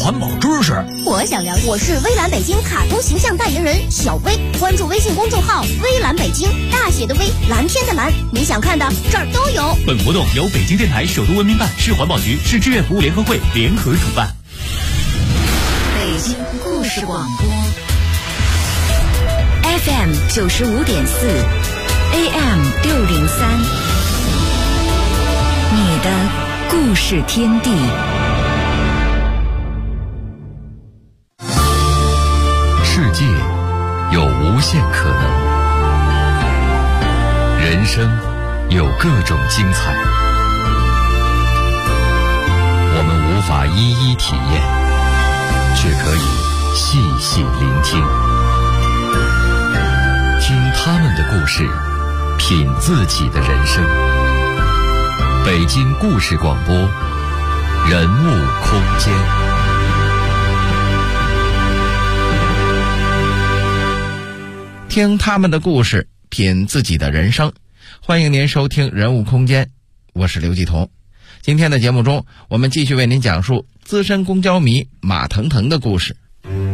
环保知识。 我想了解。我是微蓝北京卡通形象代言人小薇，关注微信公众号微蓝北京，大写的微，蓝天的蓝，你想看的这儿都有。 本活动由北京电台首都文明办、市环保局、市志愿服务联合会联合主办。 北京故事广播 FM 95.4 AM 603，你的故事天地。 世界有无限可能，人生有各种精彩，我们无法一一体验，却可以细细聆听，听他们的故事，品自己的人生。北京故事广播，人物空间。 听他们的故事，品自己的人生。欢迎您收听人物空间，我是刘继彤。今天的节目中，我们继续为您讲述资深公交迷马腾腾的故事。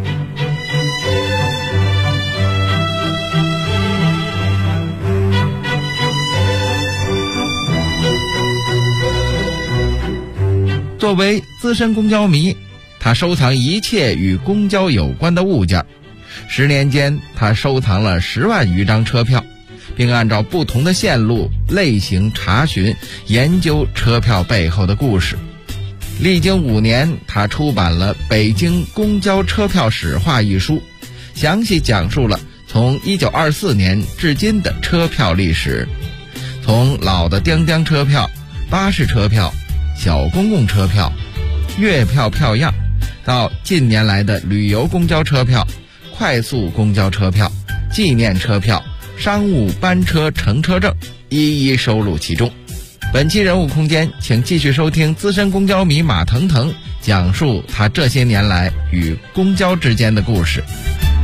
作为资深公交迷，他收藏一切与公交有关的物件。10年间，他收藏了10万余张车票，并按照不同的线路类型查询研究车票背后的故事。历经5年，他出版了《北京公交车票史话》一书，详细讲述了从1924年至今的车票历史，从老的叮叮车票、巴士车票、小公共车票、月票票样，到近年来的旅游公交车票、快速公交车票、纪念车票、商务班车乘车证，一一收录其中。本期人物空间，请继续收听资深公交迷马腾腾讲述他这些年来与公交之间的故事。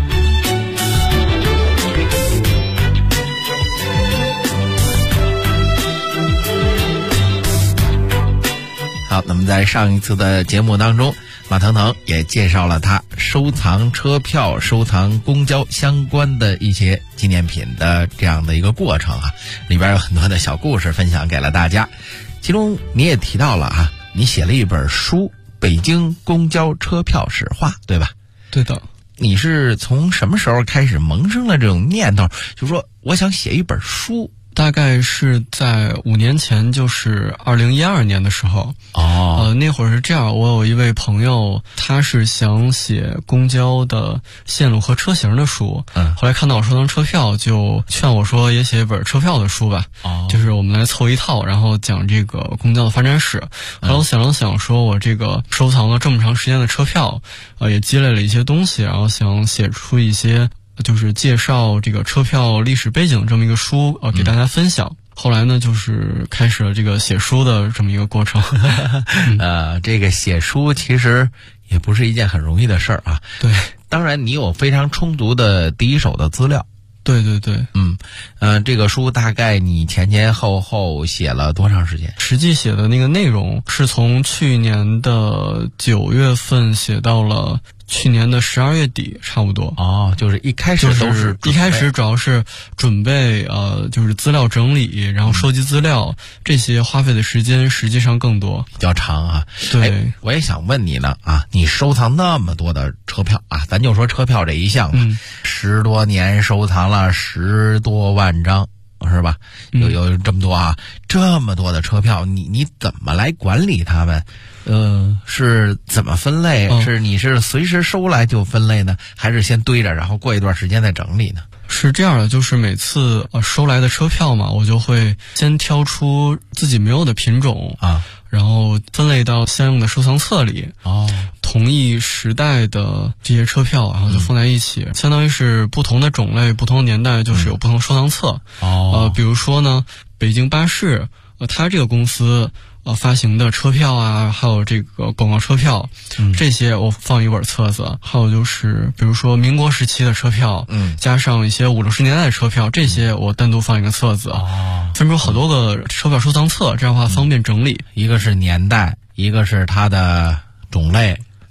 好，那么在上一次的节目当中，马腾腾也介绍了他收藏车票、收藏公交相关的一些纪念品的这样的一个过程啊，里边有很多的小故事分享给了大家。其中你也提到了啊，你写了一本书《北京公交车票史话》，对吧？ 对的。 你是从什么时候开始萌生了这种念头，就说我想写一本书？ 大概是在5年前，就是2012年的时候。那会儿是这样，我有一位朋友，他是想写公交的线路和车型的书。后来看到我收藏车票，就劝我说也写一本车票的书吧。就是我们来凑一套，然后讲这个公交的发展史。后来我想了想，说我这个收藏了这么长时间的车票，也积累了一些东西，然后想写出一些就是介绍这个车票历史背景这么一个书，给大家分享。后来呢，就是开始了这个写书的这么一个过程。 这个写书其实也不是一件很容易的事儿啊。 对， 当然你有非常充足的第一手的资料。 对对对。 这个书大概你前后写了多长时间？ 实际写的那个内容是从去年的9月份写到了去年的12月底，差不多。 就是一开始都是一开始主要是准备就是资料整理，然后收集资料，这些花费的时间实际上更多， 比较长啊。 对， 我也想问你呢啊，你收藏那么多的车票啊，咱就说车票这一项吧，10多年收藏了10多万张，是吧？有这么多啊，这么多的车票，你怎么来管理它们？是怎么分类？你是随时收来就分类呢，还是先堆着，然后过一段时间再整理呢？ 是这样的，就是每次收来的车票嘛，我就会先挑出自己没有的品种啊，然后分类到相应的收藏册里。同一时代的这些车票，然后就放在一起，相当于是不同的种类、不同的年代，就是有不同收藏册。比如说呢，北京巴士，它这个公司发行的车票啊，还有这个广告车票，这些我放一本册子。还有就是比如说民国时期的车票，加上一些50、60年代的车票，这些我单独放一个册子。分出好多个车票收藏册，这样的话方便整理。 一个是年代，一个是它的种类，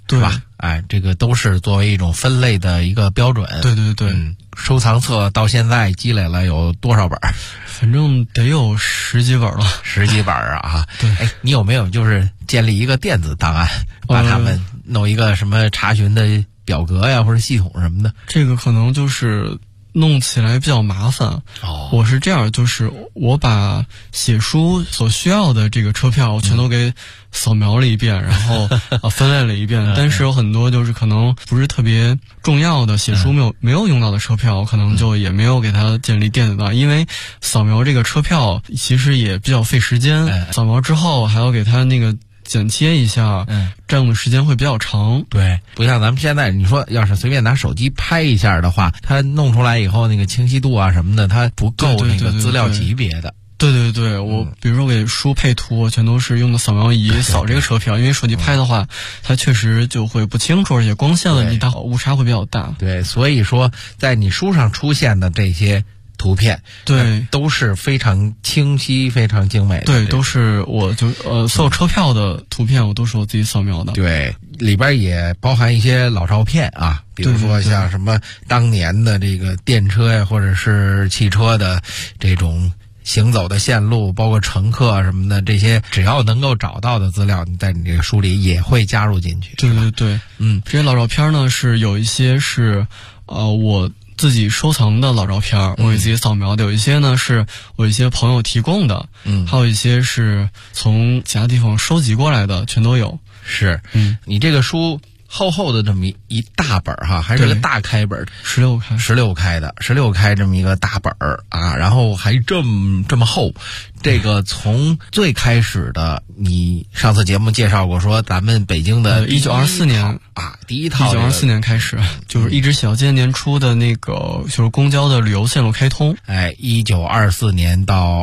是吧？哎，这个都是作为一种分类的一个标准。 对对对， 收藏册到现在积累了有多少本？ 反正得有10几本了 ，10几本啊！ 对， 哎，你有没有就是建立一个电子档案，把它们弄一个什么查询的表格呀，或者系统什么的？ 这个可能就是弄起来比较麻烦。我是这样，就是我把写书所需要的这个车票全都给扫描了一遍，然后分类了一遍。但是有很多就是可能不是特别重要的写书没有用到的车票，可能就也没有给它建立电子档，因为扫描这个车票其实也比较费时间。扫描之后还要给它那个剪切一下，占用的时间会比较长。 对，不像咱们现在，你说要是随便拿手机拍一下的话，它弄出来以后那个清晰度啊什么的，它不够那个资料级别的。 对对对，我比如说给书配图，全都是用的扫描仪扫这个车票，因为手机拍的话，它确实就会不清楚，而且光线问题它误差会比较大。 对，所以说在你书上出现的这些图片， 对， 都是非常清晰、非常精美的。 对，都是我就所有车票的图片，我都是我自己扫描的。 对，里边也包含一些老照片啊，比如说像什么当年的这个电车呀，或者是汽车的这种行走的线路，包括乘客什么的，这些只要能够找到的资料，你在你这个书里也会加入进去。 对对对，这些老照片呢，是有一些是我自己收藏的老照片，我给自己扫描的；有一些呢是我一些朋友提供的，还有一些是从其他地方收集过来的，全都有。 是，你这个书厚厚的这么一大本哈，还是个大开本 ，16开的，16开这么一个大本啊，然后还这么厚。这个从最开始的，你上次节目介绍过，说咱们北京的 1924年啊，第一套 1924年开始，就是一直写到今年年初的那个就是公交的旅游线路开通。 哎，1924年到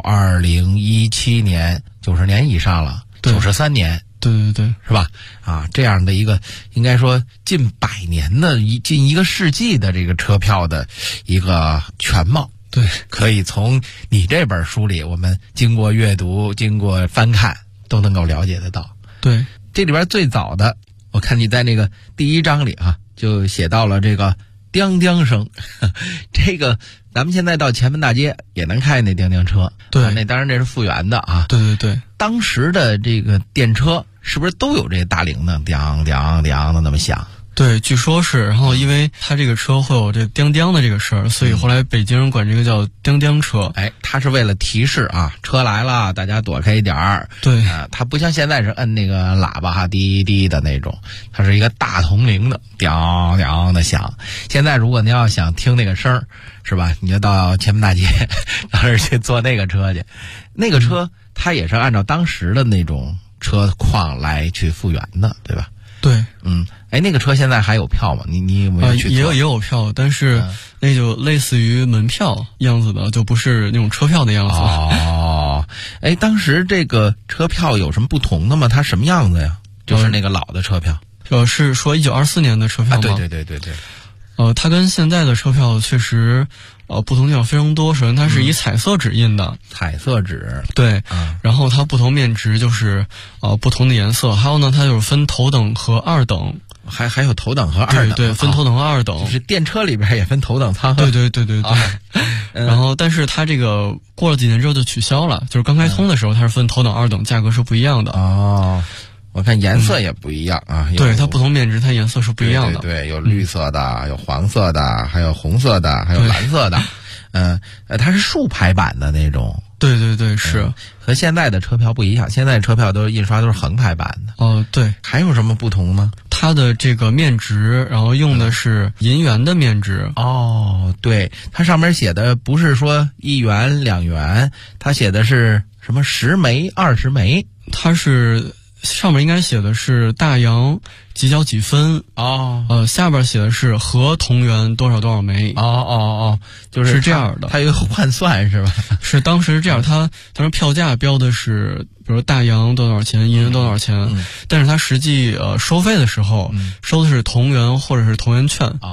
2017年，90年以上了，93年。 对对对， 是吧？啊，这样的一个应该说近100年的近1个世纪的这个车票的一个全貌。 对， 可以从你这本书里，我们经过阅读、经过翻看，都能够了解得到。 对， 这里边最早的，我看你在那个第1章里啊，就写到了这个叮叮声，这个咱们现在到前门大街也能看见那叮叮车。 对， 那当然这是复原的啊。 对对对， 当时的这个电车是不是都有这大铃铛，叮叮叮的那么响？ 对，据说是。然后因为它这个车会有这叮叮的这个声儿，所以后来北京人管这个叫叮叮车。 哎，它是为了提示啊，车来了，大家躲开一点儿。 对， 它不像现在是摁那个喇叭哈滴滴的那种，它是一个大铜铃的叮叮的响。现在如果您要想听那个声儿，是吧？你就到前门大街，到那儿去坐那个车去。那个车它也是按照当时的那种车况来去复原的，对吧？ 对， 哎，那个车现在还有票吗？你有没有去？ 也有票，但是那就类似于门票样子的，就不是那种车票的样子。 哦，哎，当时这个车票有什么不同的吗？它什么样子呀？就是那个老的车票。 是说1924年的车票吗？ 对。 它跟现在的车票确实不同地方非常多。首先它是以彩色纸印的， 彩色纸， 对，然后它不同面值就是不同的颜色。还有呢，它就是分头等和二等， 还有头等和二等， 对，分头等和二等， 就是电车里边也分头等舱。 对。然后，但是它这个过了几年之后就取消了，就是刚开通的时候它是分头等二等，价格是不一样的。 哦。我看颜色也不一样啊， 对，它不同面值，它颜色是不一样的。 对，有绿色的，有黄色的，还有红色的，还有蓝色的。它是竖排版的那种。 对，是和现在的车票不一样，现在车票都印刷都是横排版的。 对。 还有什么不同吗？ 它的这个面值，然后用的是银元的面值。 对，它上面写的不是说1元、2元，它写的是什么10枚、20枚， 它是。上面应该写的是大洋几角几分下边写的是合同元多少多少枚就是这样的。 它有换算是吧？ 是当时这样，它当时票价标的是比如大洋多少钱，银元多少钱，但是它实际收费的时候收的是同元或者是同元券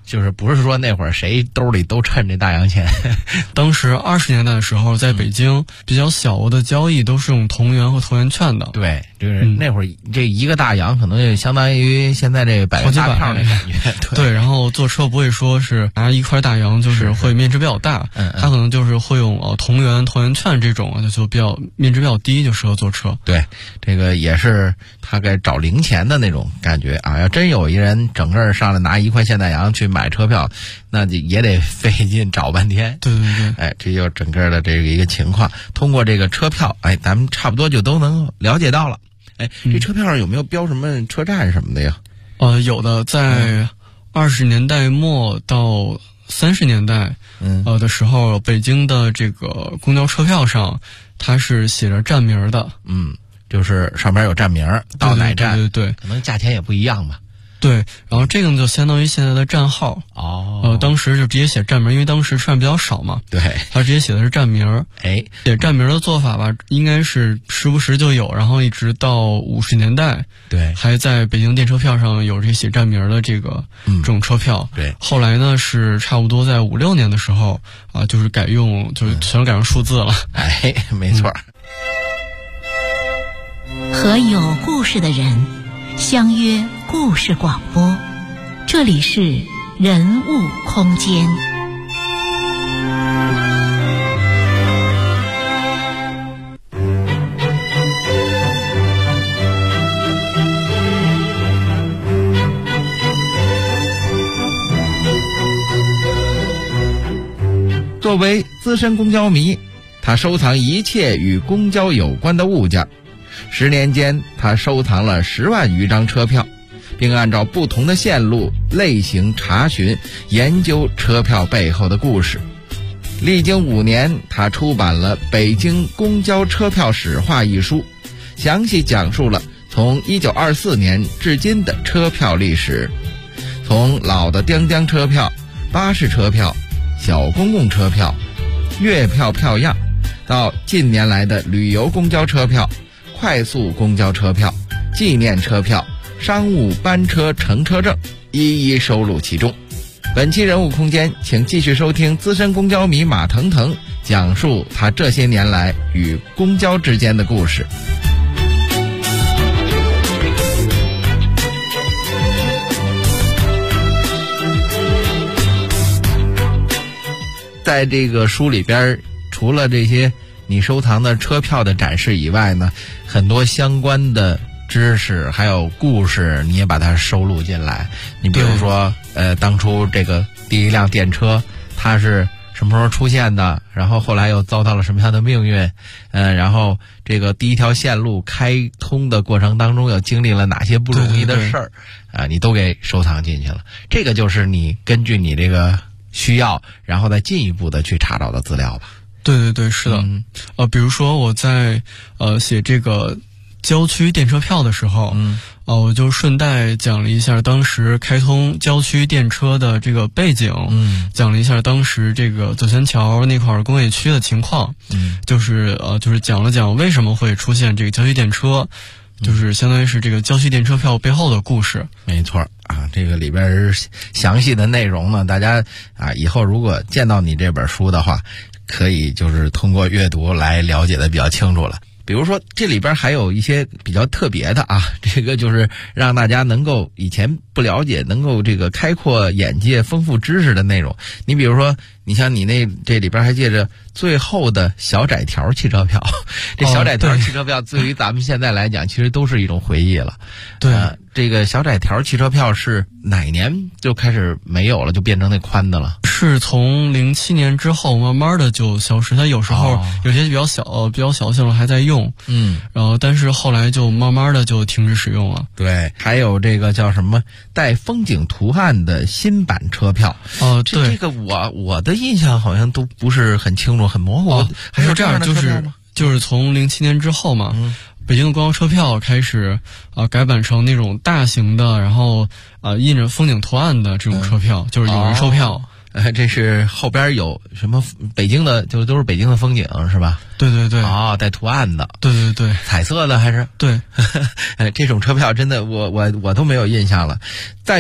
就是不是说那会儿谁兜里都趁这大洋钱。 当时20年代的时候，在北京比较小额的交易都是用同元和投元券的。 对，就是那会儿这一个大洋可能就相当于现在这100元大票那感觉。 对，然后坐车不会说是拿一块大洋，就是会面值比较大，它可能就是会用同元投元券这种，就比较面值比较低，就适合坐车。 对，这个也是他该找零钱的那种感觉啊！要真有一人整个上来拿1块现大洋去买车票，那就也得费劲找半天。 对对对， 哎，这就整个的这个一个情况。通过这个车票，哎，咱们差不多就都能了解到了。哎，这车票上有没有标什么车站什么的呀？ 有的，在20年代末到30年代，的时候，北京的这个公交车票上，它是写着站名的。 就是上边有站名，到哪站， 对， 可能价钱也不一样吧。 对，然后这个呢就相当于现在的站号。当时就直接写站名，因为当时站比较少嘛。 对， 他直接写的是站名。写站名的做法吧，应该是时不时就有，然后一直到50年代， 对， 还在北京电车票上有这写站名的这种车票。 对， 后来呢是差不多在5、6年的时候就是改用，就是全改成数字了。 没错。 和有故事的人相约故事广播，这里是人物空间。 作为资深公交迷，他收藏一切与公交有关的物件。10年间，他收藏了10万余张车票，并按照不同的线路类型查询研究车票背后的故事。历经5年，他出版了《北京公交车票史话》一书，详细讲述了从1924年至今的车票历史，从老的叮叮车票、巴士车票、小公共车票、月票票样，到近年来的旅游公交车票、快速公交车票、纪念车票、商务班车乘车证，一一收录其中。本期人物空间，请继续收听资深公交迷马腾腾讲述他这些年来与公交之间的故事。在这个书里边，除了这些你收藏的车票的展示以外呢，很多相关的知识还有故事你也把它收录进来。你比如说当初这个第一辆电车它是什么时候出现的，然后后来又遭到了什么样的命运，然后这个第一条线路开通的过程当中又经历了哪些不容易的事儿，你都给收藏进去了。这个就是你根据你这个需要，然后再进一步的去查找的资料吧。 对，是的。比如说我在写这个郊区电车票的时候，我就顺带讲了一下当时开通郊区电车的这个背景，讲了一下当时这个左贤桥那块工业区的情况，就是讲了讲为什么会出现这个郊区电车，就是相当于是这个郊区电车票背后的故事。 没错啊，这个里边详细的内容呢，大家以后如果见到你这本书的话，可以就是通过阅读来了解的比较清楚了。比如说这里边还有一些比较特别的这个就是让大家能够以前不了解，能够这个开阔眼界、丰富知识的内容。你比如说，你像你这里边还借着最后的小窄条汽车票，这小窄条汽车票对于咱们现在来讲，其实都是一种回忆了。 对， 这个小窄条汽车票是哪年就开始没有了，就变成那宽的了？ 是从07年之后慢慢的就消失，它有时候有些比较小的线路还在用，然后但是后来就慢慢的就停止使用了。 对，还有这个叫什么带风景图案的新版车票。 对， 这个我的印象好像都不是很清楚，很模糊。 还是这样，就是从07年之后嘛，北京的公交车票开始改版成那种大型的，然后印着风景图案的这种车票，就是有人售票。 这是后边有什么北京的，就都是北京的风景是吧？ 对， 带图案的。 对， 彩色的还是？ 对， 这种车票真的我都没有印象了。再有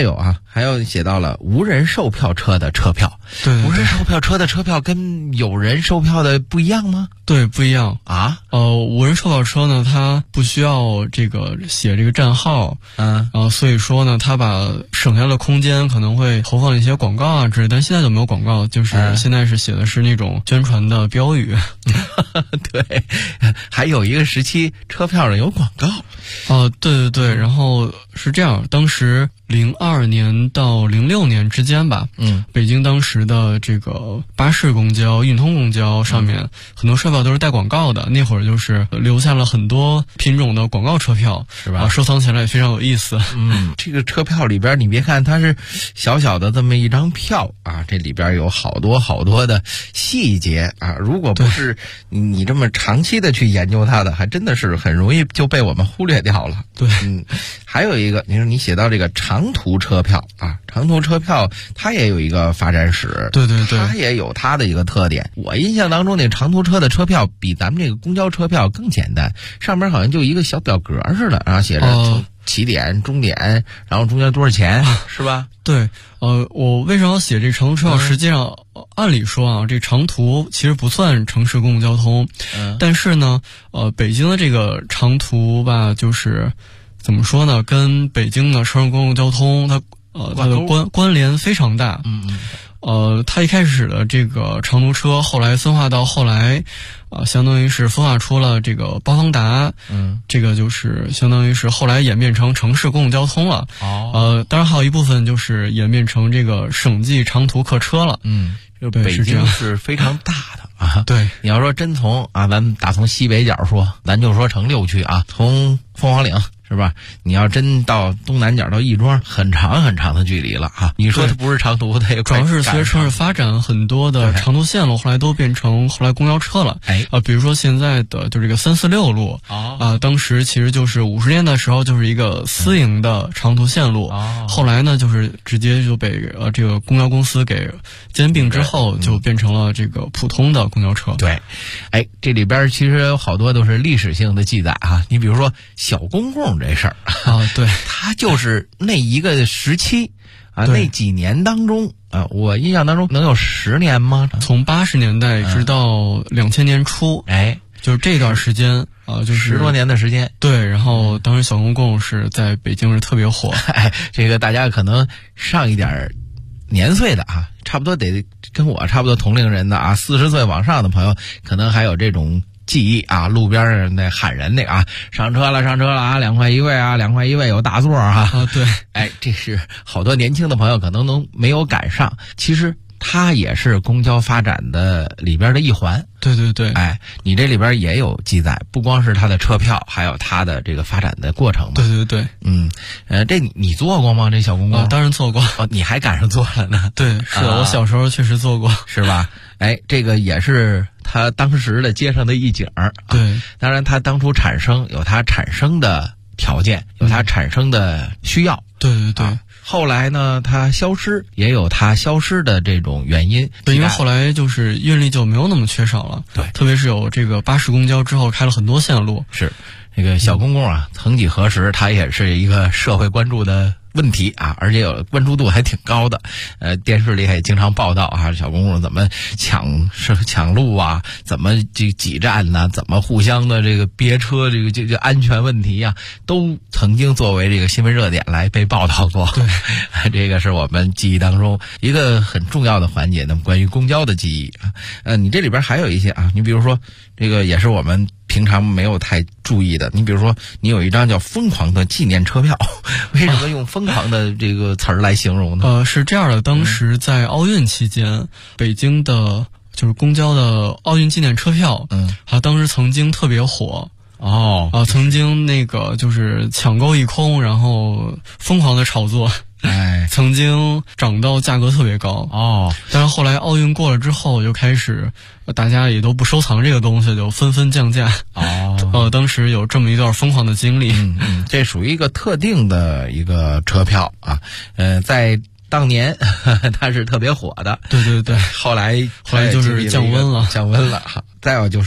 还有写到了无人售票车的车票。 对， 无人售票车的车票跟有人售票的不一样吗？ 对，不一样啊。 无人售票车呢，它不需要这个写这个站号，所以说呢，它把省下的空间可能会投放一些广告啊之类，但现在就没有广告，就是现在是写的是那种宣传的标语。 对，还有一个时期车票上有广告。 对，然后是这样，当时02年到06年之间吧，北京当时的这个巴士公交、运通公交上面很多车票都是带广告的，那会儿就是留下了很多品种的广告车票， 是吧？ 收藏起来也非常有意思。 这个车票里边，你别看它是小小的这么一张票啊，这里边有好多好多的细节啊，如果不是你这么长期的去研究它的，还真的是很容易就被我们忽略掉了。 对， 还有一个，你说你写到这个长途车票啊，长途车票它也有一个发展史， 对， 它也有它的一个特点。我印象当中，那长途车的车票比咱们这个公交车票更简单，上面好像就一个小表格似的，然后写着起点、终点，然后中间多少钱，是吧？ 对，我为什么要写这长途车票？实际上，按理说啊，这长途其实不算城市公共交通，但是呢，北京的这个长途吧，就是怎么说呢，跟北京的城市公共交通它的关联非常大。它一开始的这个长途车，后来分化到后来，相当于是分化出了这个包方达，这个就是相当于是后来演变成城市公共交通了。当然还有一部分就是演变成这个省际长途客车了。 就北京是非常大的啊。 对， 你要说真从咱们打从西北角说，咱就说城6区啊，从凤凰岭是吧？你要真到东南角到亦庄，很长很长的距离了啊！你说它不是长途，它也主要是随着城市发展，很多的长途线路后来都变成后来公交车了。比如说现在的就这个346路当时其实就是50年的时候就是一个私营的长途线路，后来呢就是直接就被这个公交公司给兼并之后，就变成了这个普通的公交车。 对，这里边其实有好多都是历史性的记载啊。你比如说小公共这事儿对， 它就是那一个时期啊，那几年当中我印象当中能有10年吗？ 从80年代直到2000年初，就是这段时间就是 10多年的时间。 对，然后当时小公共是在北京是特别火。 这个大家可能上一点年岁的啊，差不多得跟我差不多同龄人的啊，40岁往上的朋友可能还有这种记忆啊，路边上那喊人那个啊，上车了啊，2块1位啊，2块1位有大座啊。 对， 这是好多年轻的朋友可能都没有赶上。其实它也是公交发展的里边的一环。 对， 你这里边也有记载，不光是它的车票，还有它的这个发展的过程嘛。 对， 这你坐过吗？这小公共？ 当然坐过。 你还赶上坐了呢？ 对，是的，我小时候确实坐过， 是吧？这个也是它当时的街上的一景儿。 对， 当然它当初产生有它产生的条件，有它产生的需要。 对， 后来呢，它消失也有它消失的这种原因。 对，因为后来就是运力就没有那么缺少了。 对， 特别是有这个巴士公交之后，开了很多线路。 是，这个小公共啊，曾几何时，它也是一个社会关注的问题啊，而且有关注度还挺高的。电视里也经常报道啊，小公共怎么抢路啊，怎么这挤站呢，怎么互相的这个别车，这个安全问题啊，都曾经作为这个新闻热点来被报道过。 对， 这个是我们记忆当中一个很重要的环节。那么关于公交的记忆啊，你这里边还有一些啊，你比如说这个也是我们平常没有太注意的。你比如说，你有一张叫疯狂的纪念车票，为什么用疯狂的这个词儿来形容呢？ 是这样的，当时在奥运期间，北京的就是公交的奥运纪念车票，当时曾经特别火。曾经那个就是抢购一空，然后疯狂的炒作。曾经涨到价格特别高但是后来奥运过了之后，就开始大家也都不收藏这个东西，就纷纷降价当时有这么一段疯狂的经历。 这属于一个特定的一个车票啊，在当年它是特别火的。 对， 后来就是降温了。 再有就是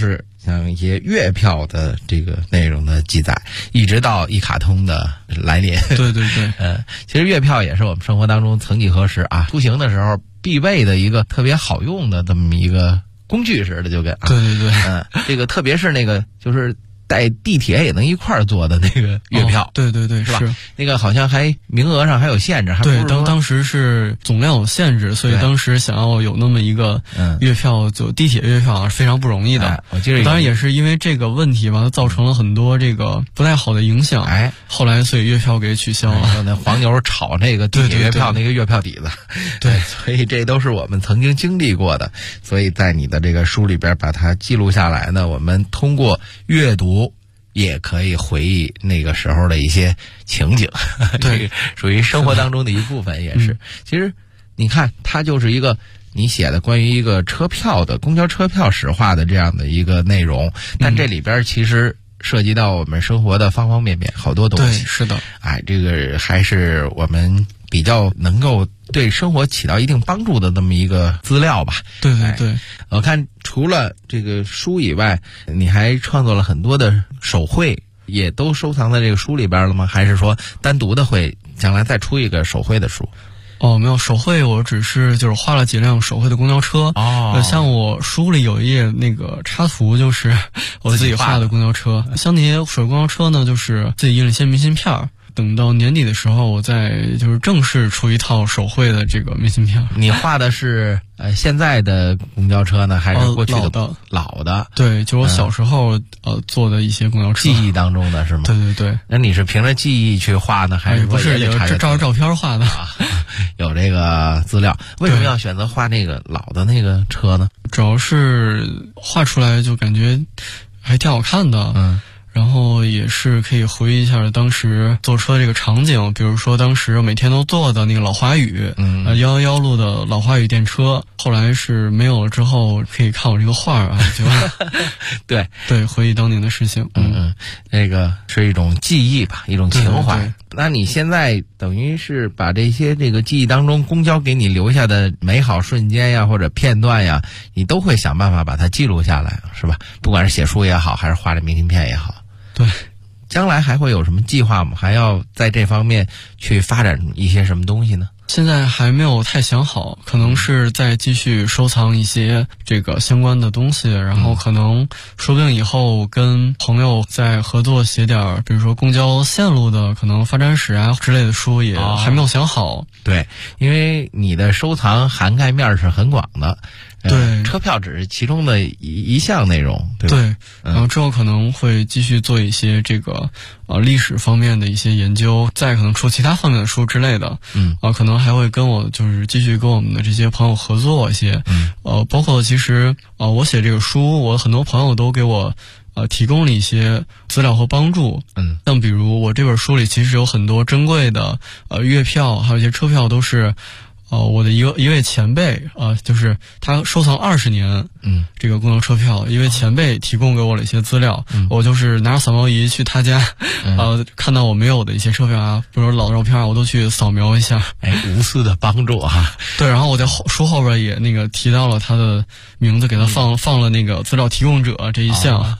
像一些月票的这个内容的记载，一直到一卡通的来临。 对对对， 其实月票也是我们生活当中曾几何时啊，出行的时候必备的一个特别好用的这么一个工具似的，就跟对对对， 这个特别是那个就是带地铁也能一块儿坐的那个月票， 对对对， 是吧？那个好像还名额上还有限制，还对，当时是总量有限制，所以当时想要有那么一个月票，就地铁月票是非常不容易的。 我记得， 当然也是因为这个问题吧，它造成了很多这个不太好的影响。后来所以月票给取消了。 那黄牛炒那个地铁月票那个月票底子， 对， 所以这都是我们曾经经历过的。所以在你的这个书里边把它记录下来呢，我们通过阅读也可以回忆那个时候的一些情景， 对， 属于生活当中的一部分，也是。其实你看，它就是一个你写的关于一个车票的公交车票史话的这样的一个内容，但这里边其实涉及到我们生活的方方面面，好多东西。 对，是的。 这个还是我们比较能够对生活起到一定帮助的这么一个资料吧。 对对对， 我看除了这个书以外，你还创作了很多的手绘，也都收藏在这个书里边了吗？还是说单独的会将来再出一个手绘的书？ 没有手绘，我只是就是画了几辆手绘的公交车。像我书里有一页那个插图，就是我自己画的公交车。像那些手绘公交车呢，就是自己印了一些明信片。等到年底的时候，我再就是正式出一套手绘的这个明信片。 你画的是现在的公交车呢，还是过去的？老的。 对，就我小时候坐的一些公交车， 记忆当中的是吗？ 对对对。 那你是凭着记忆去画呢，还是不是也照着照片画的？ 有这个资料。为什么要选择画那个老的那个车呢？ 主要是画出来就感觉还挺好看的。然后也是可以回忆一下当时坐车这个场景，比如说当时每天都坐的那个老华宇，111路的老华宇电车，后来是没有了之后，可以看我这个画啊，就对对，回忆当年的事情。 那个是一种记忆吧，一种情怀。对对对，那你现在等于是把这些这个记忆当中公交给你留下的美好瞬间呀，或者片段呀，你都会想办法把它记录下来，是吧？不管是写书也好，还是画这明信片也好。 对， 将来还会有什么计划吗？还要在这方面去发展一些什么东西呢？ 现在还没有太想好，可能是再继续收藏一些这个相关的东西，然后可能说不定以后跟朋友再合作写点，比如说公交线路的可能发展史啊之类的书，也还没有想好。 对，因为你的收藏涵盖面是很广的。 对， 车票只是其中的一项内容，对吧？ 对，然后之后可能会继续做一些这个历史方面的一些研究，再可能出其他方面的书之类的。可能还会跟我就是继续跟我们的这些朋友合作一些。包括其实我写这个书，我很多朋友都给我提供了一些资料和帮助。像比如我这本书里其实有很多珍贵的月票，还有一些车票都是。我的一位前辈就是他收藏20年，这个公交车票，一位前辈提供给我了一些资料，我就是拿着扫描仪去他家，看到我没有的一些车票啊，比如说老照片，我都去扫描一下， 无私的帮助啊。 对，然后我在书后边也那个提到了他的名字，给他放了那个资料提供者这一项。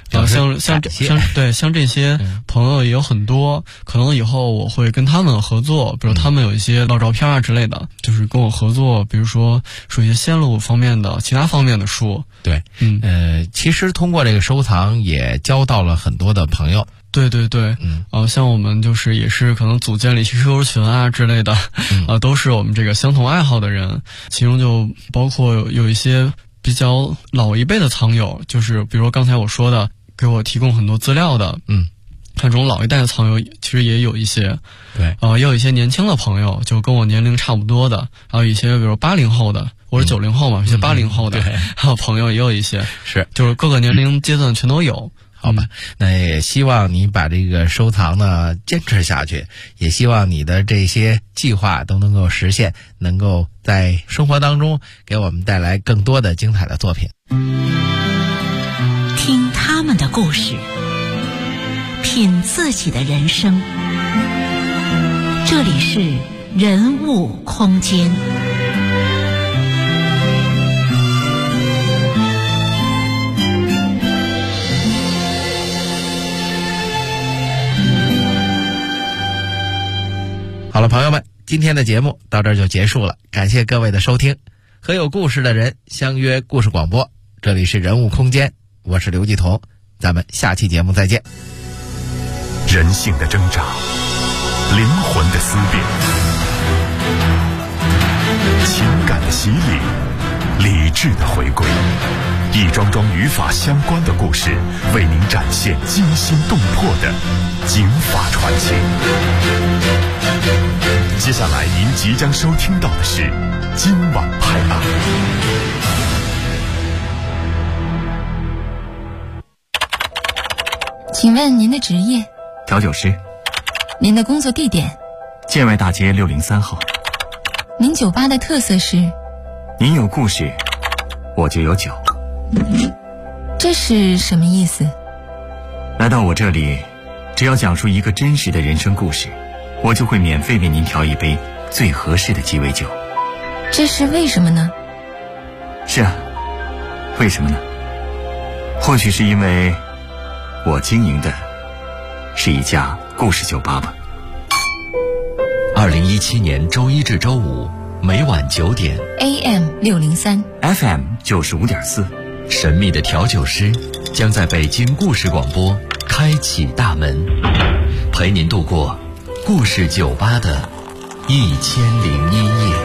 像这些朋友也有很多，可能以后我会跟他们合作，比如他们有一些老照片啊之类的，就是跟我合作，比如说一些线路方面的、其他方面的书。 对，其实通过这个收藏也交到了很多的朋友。 对对对，像我们就是也是可能组建了一些 QQ 群啊之类的，都是我们这个相同爱好的人，其中就包括有一些比较老一辈的藏友，就是比如刚才我说的给我提供很多资料的，这种老一代的藏友其实也有一些， 对， 也有一些年轻的朋友，就跟我年龄差不多的，还有一些比如80后的，我是90后嘛，一些80后的，还有朋友也有一些， 是， 就是各个年龄阶段全都有。 好吧，那也希望你把这个收藏呢坚持下去，也希望你的这些计划都能够实现，能够在生活当中给我们带来更多的精彩的作品。 听他们的故事，品自己的人生。这里是人物空间。 好了，朋友们，今天的节目到这儿就结束了，感谢各位的收听。和有故事的人相约故事广播，这里是人物空间，我是刘继彤，咱们下期节目再见。 人性的挣扎，灵魂的思辨，情感的洗礼，理智的回归，一桩桩与法相关的故事，为您展现惊心动魄的警法传奇。接下来您即将收听到的是今晚拍案。 请问您的职业？ 调酒师。 您的工作地点？ 建外大街603号。 您酒吧的特色是？ 您有故事，我就有酒。 这是什么意思？ 来到我这里，只要讲述一个真实的人生故事，我就会免费为您调一杯最合适的鸡尾酒。 这是为什么呢？ 是啊，为什么呢？或许是因为我经营的是一家故事酒吧吧。 2017年周一至周五每晚9点 AM 603 FM 95.4， 神秘的调酒师将在北京故事广播开启大门，陪您度过故事酒吧的1001夜。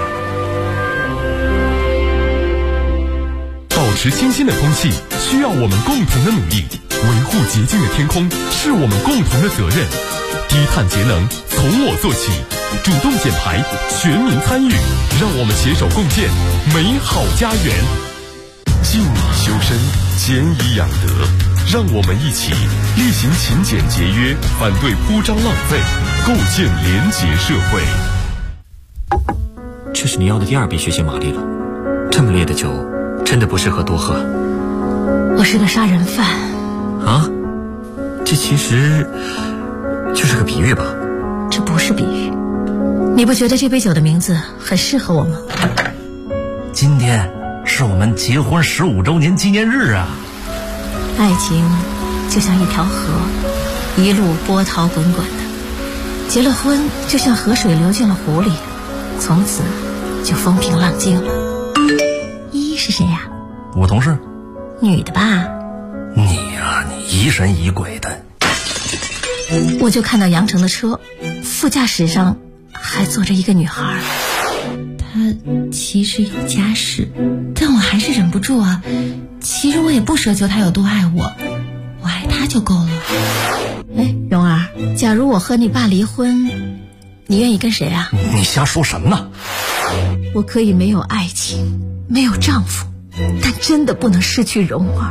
保持清新的空气需要我们共同的努力，维护洁净的天空是我们共同的责任。低碳节能从我做起，主动减排，全民参与，让我们携手共建美好家园。静以修身，俭以养德，让我们一起力行勤俭节约，反对铺张浪费，构建廉洁社会。 这是你要的第2杯血腥玛丽了，这么烈的酒真的不适合多喝。 我是个杀人犯啊，这其实就是个比喻吧？ 这不是比喻，你不觉得这杯酒的名字很适合我吗？ 今天是我们结婚15周年纪念日啊！ 爱情就像一条河，一路波涛滚滚的，结了婚就像河水流进了湖里，从此就风平浪静了。依依是谁呀？ 我同事。 女的吧？ 你呀，你疑神疑鬼的。 我就看到杨成的车，副驾驶上还坐着一个女孩，她其实有家室，但我还是忍不住啊。其实我也不奢求她有多爱我，我爱她就够了。哎，蓉儿，假如我和你爸离婚，你愿意跟谁啊？ 你瞎说什么呢？ 我可以没有爱情，没有丈夫，但真的不能失去蓉儿。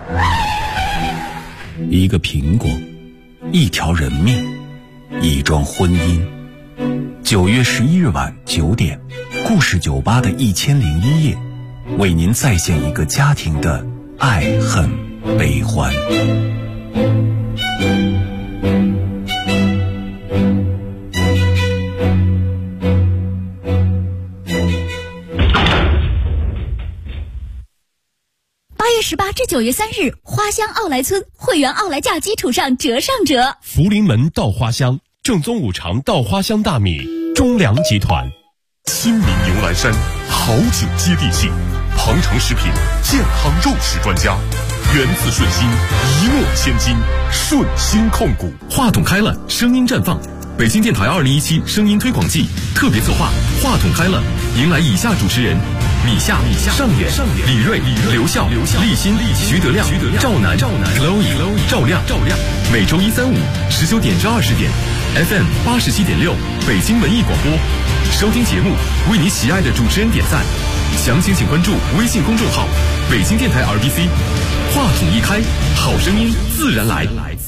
一个苹果，一条人命，一桩婚姻。9月11日晚9点，故事酒吧的1001夜，为您再现一个家庭的爱恨悲欢。 8月18至9月3日，花乡奥莱村会员奥莱价基础上折上折。 福临门稻花香，正宗五常稻花香大米，中粮集团。新民牛栏山，好酒接地气，庞城食品健康肉食专家，源自顺心，一诺千金，顺心控股。 话筒开了，声音绽放。北京电台2017声音推广季特别策划，话筒开了，迎来以下主持人：米夏、上野、李锐、刘笑、立新、徐德亮、赵楠、Chloe、赵亮。每周1、3、5 19点至20点 ，FM 87.6北京文艺广播。收听节目，为你喜爱的主持人点赞。详情请关注微信公众号“北京电台 RBC”。话筒一开，好声音自然来。